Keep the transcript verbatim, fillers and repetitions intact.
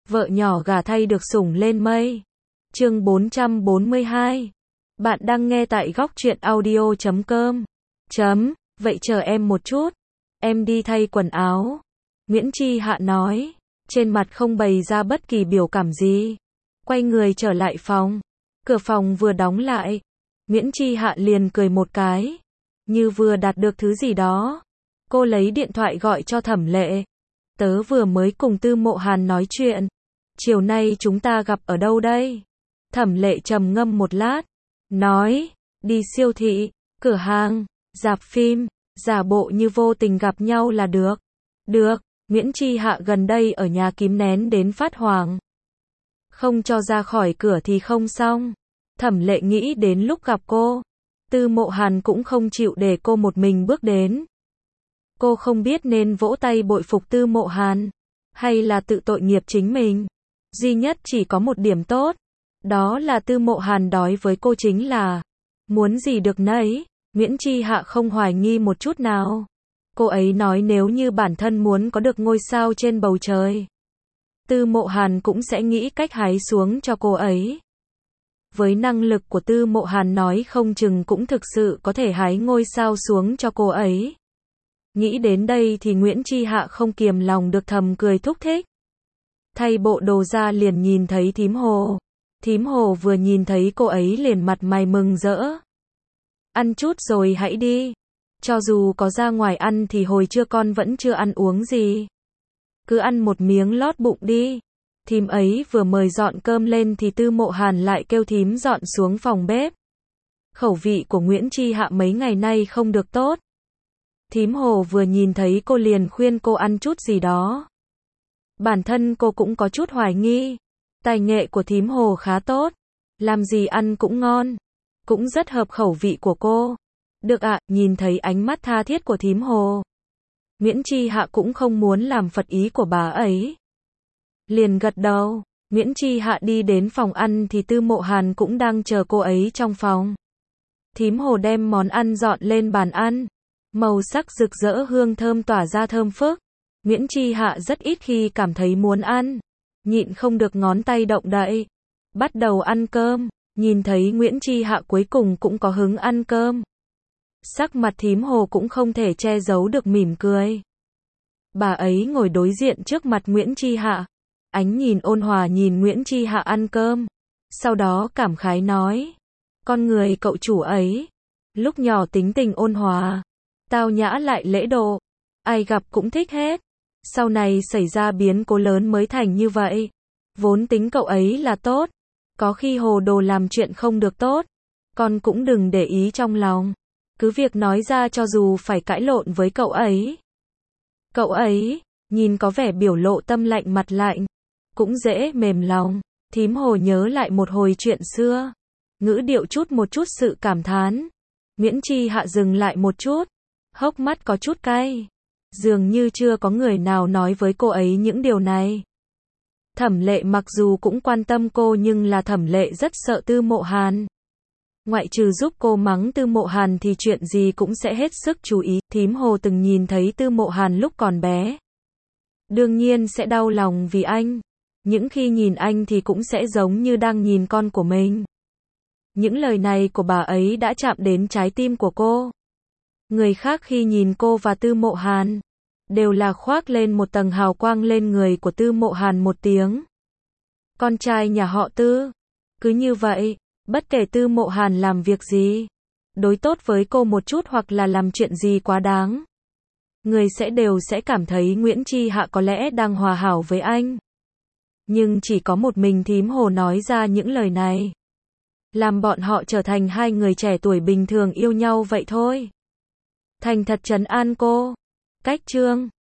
vợ nhỏ gả thay được sủng lên mây. Chương bốn trăm bốn mươi hai. Bạn đang nghe tại góc truyện audio chấm com. Chấm, vậy chờ em một chút. Em đi thay quần áo. Nguyễn Chi Hạ nói, trên mặt không bày ra bất kỳ biểu cảm gì. Quay người trở lại phòng. Cửa phòng vừa đóng lại. Nguyễn Chi Hạ liền cười một cái. Như vừa đạt được thứ gì đó. Cô lấy điện thoại gọi cho Thẩm Lệ. Tớ vừa mới cùng Tư Mộ Hàn nói chuyện. Chiều nay chúng ta gặp ở đâu đây? Thẩm Lệ trầm ngâm một lát. Nói, đi siêu thị, cửa hàng, rạp phim, giả bộ như vô tình gặp nhau là được. Được, Nguyễn Chi Hạ gần đây ở nhà kìm nén đến phát hoảng. Không cho ra khỏi cửa thì không xong. Thẩm Lệ nghĩ đến lúc gặp cô. Tư Mộ Hàn cũng không chịu để cô một mình bước đến. Cô không biết nên vỗ tay bội phục Tư Mộ Hàn, hay là tự tội nghiệp chính mình. Duy nhất chỉ có một điểm tốt. Đó là Tư Mộ Hàn đói với cô chính là muốn gì được nấy. Nguyễn Chi Hạ không hoài nghi một chút nào. Cô ấy nói nếu như bản thân muốn có được ngôi sao trên bầu trời, Tư Mộ Hàn cũng sẽ nghĩ cách hái xuống cho cô ấy. Với năng lực của Tư Mộ Hàn nói không chừng cũng thực sự có thể hái ngôi sao xuống cho cô ấy. Nghĩ đến đây thì Nguyễn Chi Hạ không kiềm lòng được thầm cười thúc thích. Thay bộ đồ ra liền nhìn thấy Thím Hồ. Thím Hồ vừa nhìn thấy cô ấy liền mặt mày mừng rỡ. Ăn chút rồi hãy đi. Cho dù có ra ngoài ăn thì hồi trưa con vẫn chưa ăn uống gì. Cứ ăn một miếng lót bụng đi. Thím ấy vừa mời dọn cơm lên thì Tư Mộ Hàn lại kêu thím dọn xuống phòng bếp. Khẩu vị của Nguyễn Chi Hạ mấy ngày nay không được tốt. Thím Hồ vừa nhìn thấy cô liền khuyên cô ăn chút gì đó. Bản thân cô cũng có chút hoài nghi. Tài nghệ của Thím Hồ khá tốt. Làm gì ăn cũng ngon. Cũng rất hợp khẩu vị của cô. Được ạ, nhìn thấy ánh mắt tha thiết của Thím Hồ. Nguyễn Chi Hạ cũng không muốn làm phật ý của bà ấy. Liền gật đầu. Nguyễn Chi Hạ đi đến phòng ăn thì Tư Mộ Hàn cũng đang chờ cô ấy trong phòng. Thím Hồ đem món ăn dọn lên bàn ăn. Màu sắc rực rỡ hương thơm tỏa ra thơm phức. Nguyễn Chi Hạ rất ít khi cảm thấy muốn ăn. Nhịn không được ngón tay động đậy. Bắt đầu ăn cơm. Nhìn thấy Nguyễn Chi Hạ cuối cùng cũng có hứng ăn cơm. Sắc mặt Thím Hồ cũng không thể che giấu được mỉm cười. Bà ấy ngồi đối diện trước mặt Nguyễn Chi Hạ. Ánh nhìn ôn hòa nhìn Nguyễn Chi Hạ ăn cơm. Sau đó cảm khái nói. Con người cậu chủ ấy. Lúc nhỏ tính tình ôn hòa. Tao nhã lại lễ độ. Ai gặp cũng thích hết. Sau này xảy ra biến cố lớn mới thành như vậy. Vốn tính cậu ấy là tốt. Có khi hồ đồ làm chuyện không được tốt. Con cũng đừng để ý trong lòng. Cứ việc nói ra cho dù phải cãi lộn với cậu ấy. Cậu ấy, nhìn có vẻ biểu lộ tâm lạnh mặt lạnh. Cũng dễ mềm lòng. Thím Hồ nhớ lại một hồi chuyện xưa. Ngữ điệu chút một chút sự cảm thán. Nguyễn Chi Hạ dừng lại một chút. Hốc mắt có chút cay. Dường như chưa có người nào nói với cô ấy những điều này. Thẩm Lệ mặc dù cũng quan tâm cô nhưng là Thẩm Lệ rất sợ Tư Mộ Hàn. Ngoại trừ giúp cô mắng Tư Mộ Hàn thì chuyện gì cũng sẽ hết sức chú ý. Thím Hồ từng nhìn thấy Tư Mộ Hàn lúc còn bé. Đương nhiên sẽ đau lòng vì anh. Những khi nhìn anh thì cũng sẽ giống như đang nhìn con của mình. Những lời này của bà ấy đã chạm đến trái tim của cô. Người khác khi nhìn cô và Tư Mộ Hàn, đều là khoác lên một tầng hào quang lên người của Tư Mộ Hàn một tiếng. Con trai nhà họ Tư. Cứ như vậy, bất kể Tư Mộ Hàn làm việc gì, đối tốt với cô một chút hoặc là làm chuyện gì quá đáng, người sẽ đều sẽ cảm thấy Nguyễn Chi Hạ có lẽ đang hòa hảo với anh. Nhưng chỉ có một mình Thím Hồ nói ra những lời này. Làm bọn họ trở thành hai người trẻ tuổi bình thường yêu nhau vậy thôi. Thành thật trấn an cô. Cách chương